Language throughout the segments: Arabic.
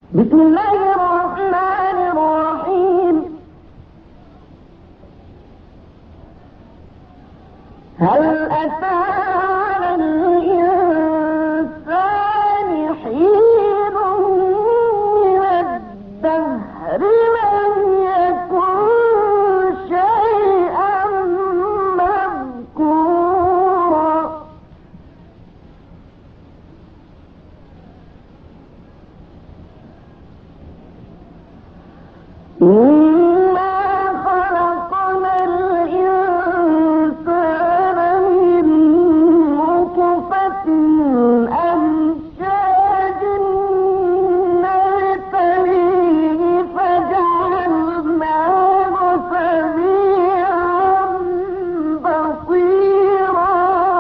بسم الله الرحمن الرحيم. هل أتى على الإنسان حين من الدهر لم يكن شيئا مذكورا إنا خلقنا الإنسان من نطفة أمشاج نبتليه فجعلناه سميعا بصيرا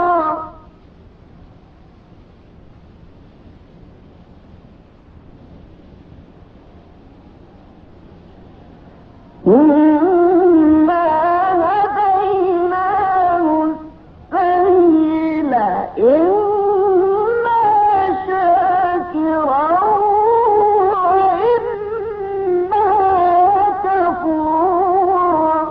إنا هديناه السبيل إما شاكرا وإما كفورا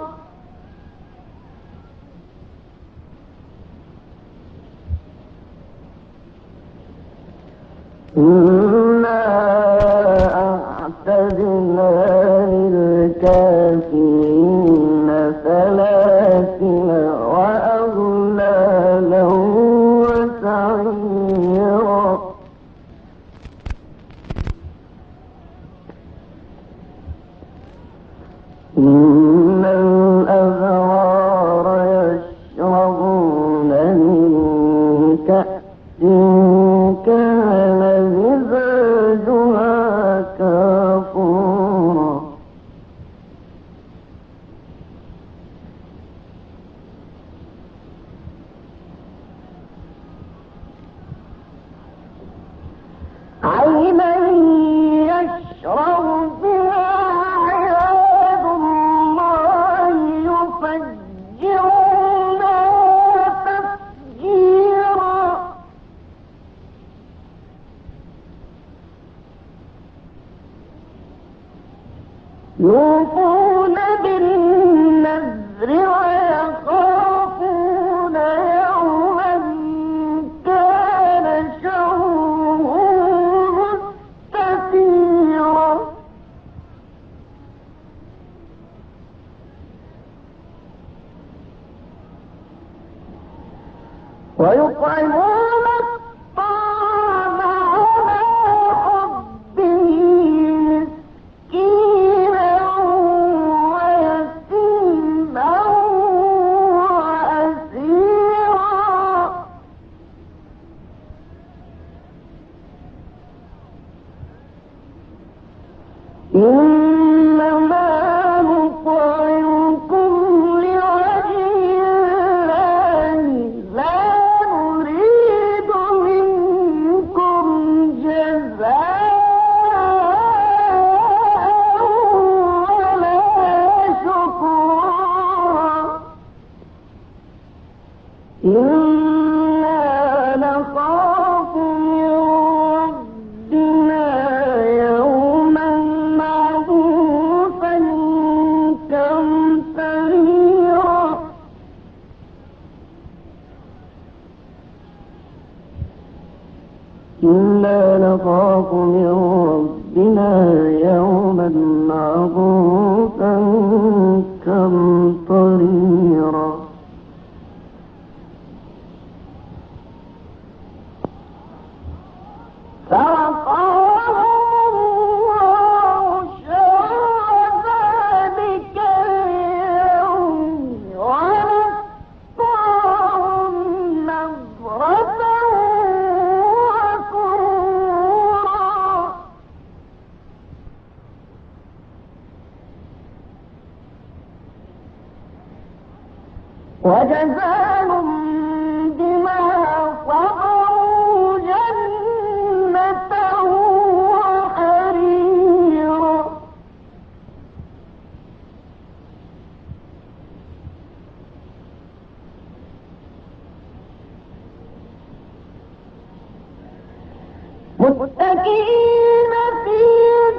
إنا أعتدنا للكافرين سلاسل وأغلالا وسعيرا إن الأبرار يشربون من كأس كان مزاجها كافورا عينا يشرب بها عباد الله يفجرونها تفجيرا يوفون بالنذر ويخافون يوما كان شره مستطيرا ويطعمون الطعام على حبه مسكينا ويتيما وأسيرا إنما نطعمكم لوجه الله لا نريد منكم جزاء ولا شكورا إنا نخاف من ربنا يوما عبوسا قمطريرا إنا نخاف من ربنا يوما عبوسا قمطريرا فوقاهم الله شر ذلك اليوم ولقاهم نضرة وسرورا وجزاهم بما صبروا جنة وحريرا متكئين فيها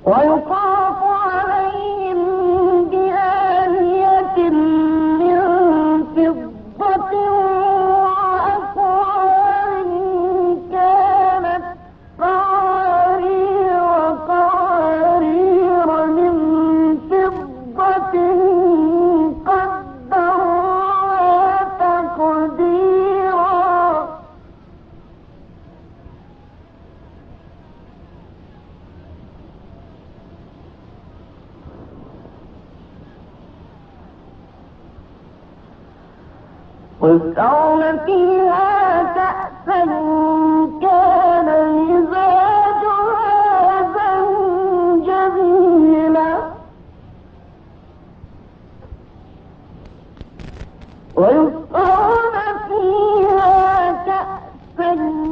ويطاف عليهم بآنية من فضة وأكواب كانت قوارير من فضة قدروها تقديرا ويسقون فيها كأسا كان مزاجها زنجبيلا ويسقون فيها كأسا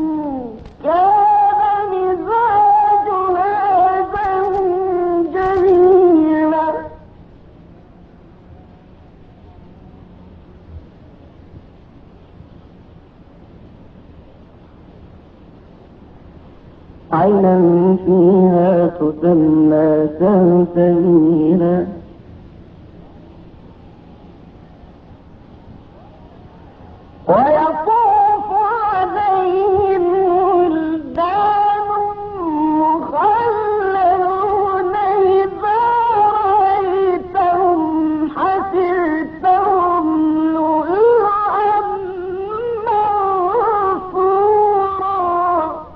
كان مزاجها زنجبيلا عينا فيها تسمى سلسبيلا ويطوف عليهم ولدان مخلدون إذا رأيتهم حسبتهم لؤلؤا منثورا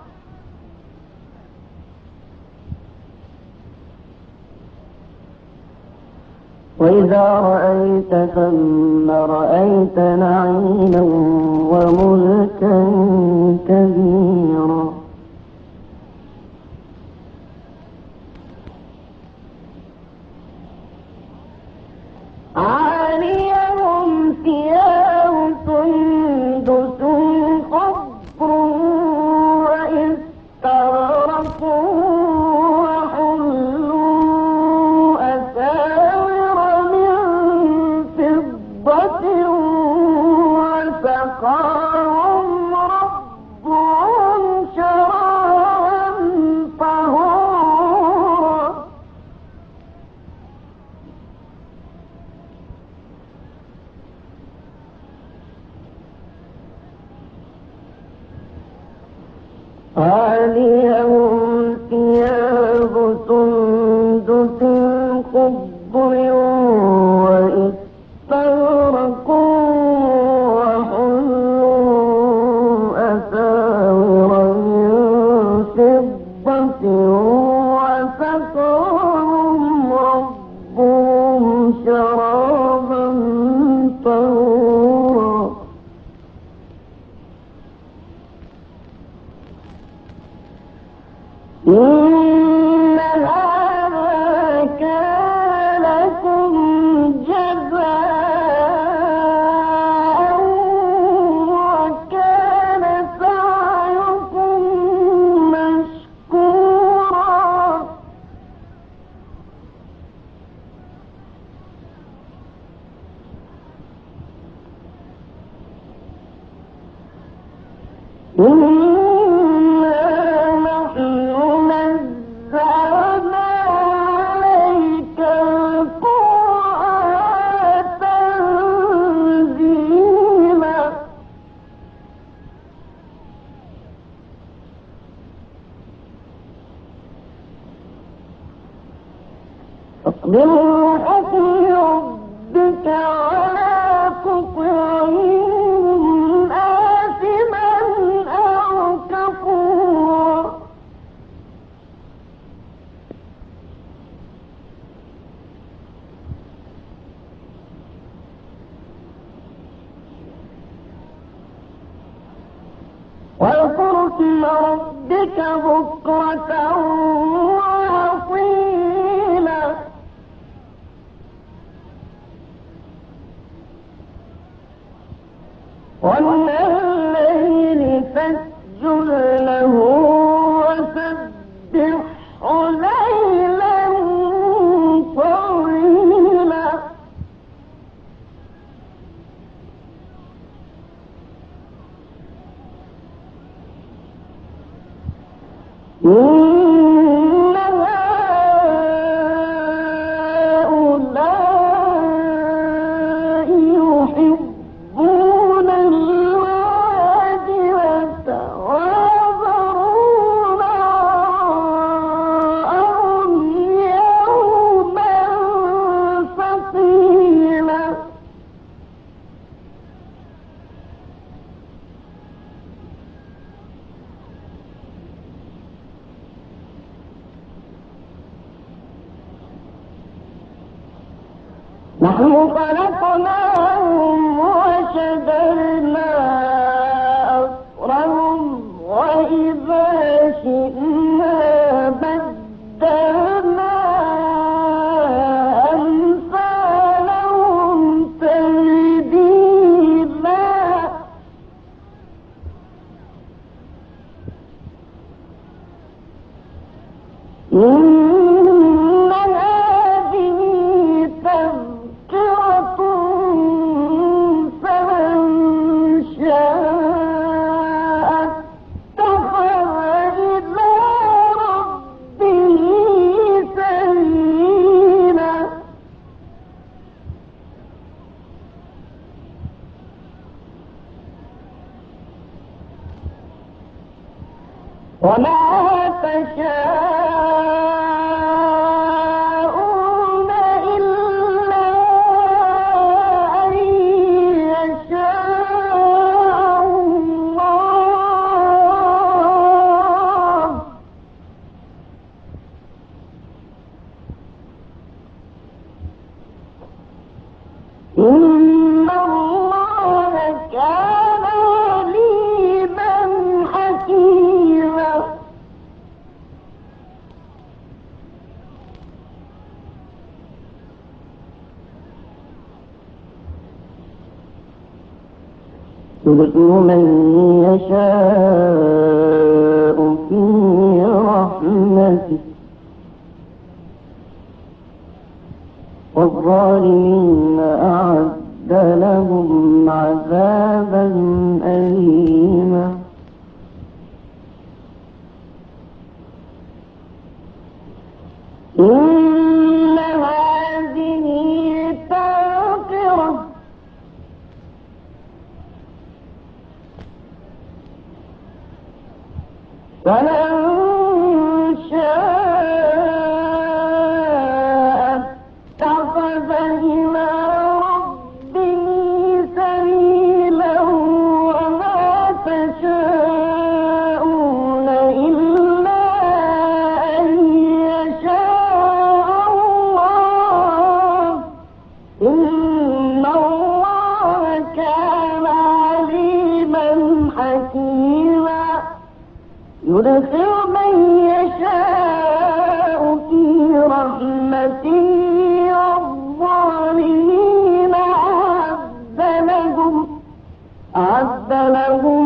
وإذا رأيت ثم رأيت نعيما وملكا كبيرا عاليهم ثياب سندس خضر واستبرق وحلوا أساور من فضة وسقاهم ربهم شرابا طهورا عاليهم ثياب سندس خضر واستبرق وحلوا أساور من فضة وسقاهم ربهم شرابا طهورا إن هذا كان لكم جزاء وكان سعيكم مشكورا بحكم ربك ولا تطعهم آثما أو كفورا واذكر اسم ربك بكرة وأصيلا ومن الليل فاسجد له وسبحه ليلا طويلا إن هذا نحن خلقناهم وشددنا أسرهم وإذا شئنا بدلنا أمثالهم تبديلا إن هذه تذكرة فمن شاء اتخذ إلى ربه سبيلا وما تشاءون إلا أن يشاء الله إن الله كان عليما حكيما يدخل من يشاء في رحمته والظالمين أعد لهم عذابا أليما إن هذه تذكرة فمن شاء اتخذ إلى ربه سبيلا وما تشاءون إلا أن يشاء الله إن الله كان عليما حكيما يدخل من يشاء في رحمته والظالمين أعد لهم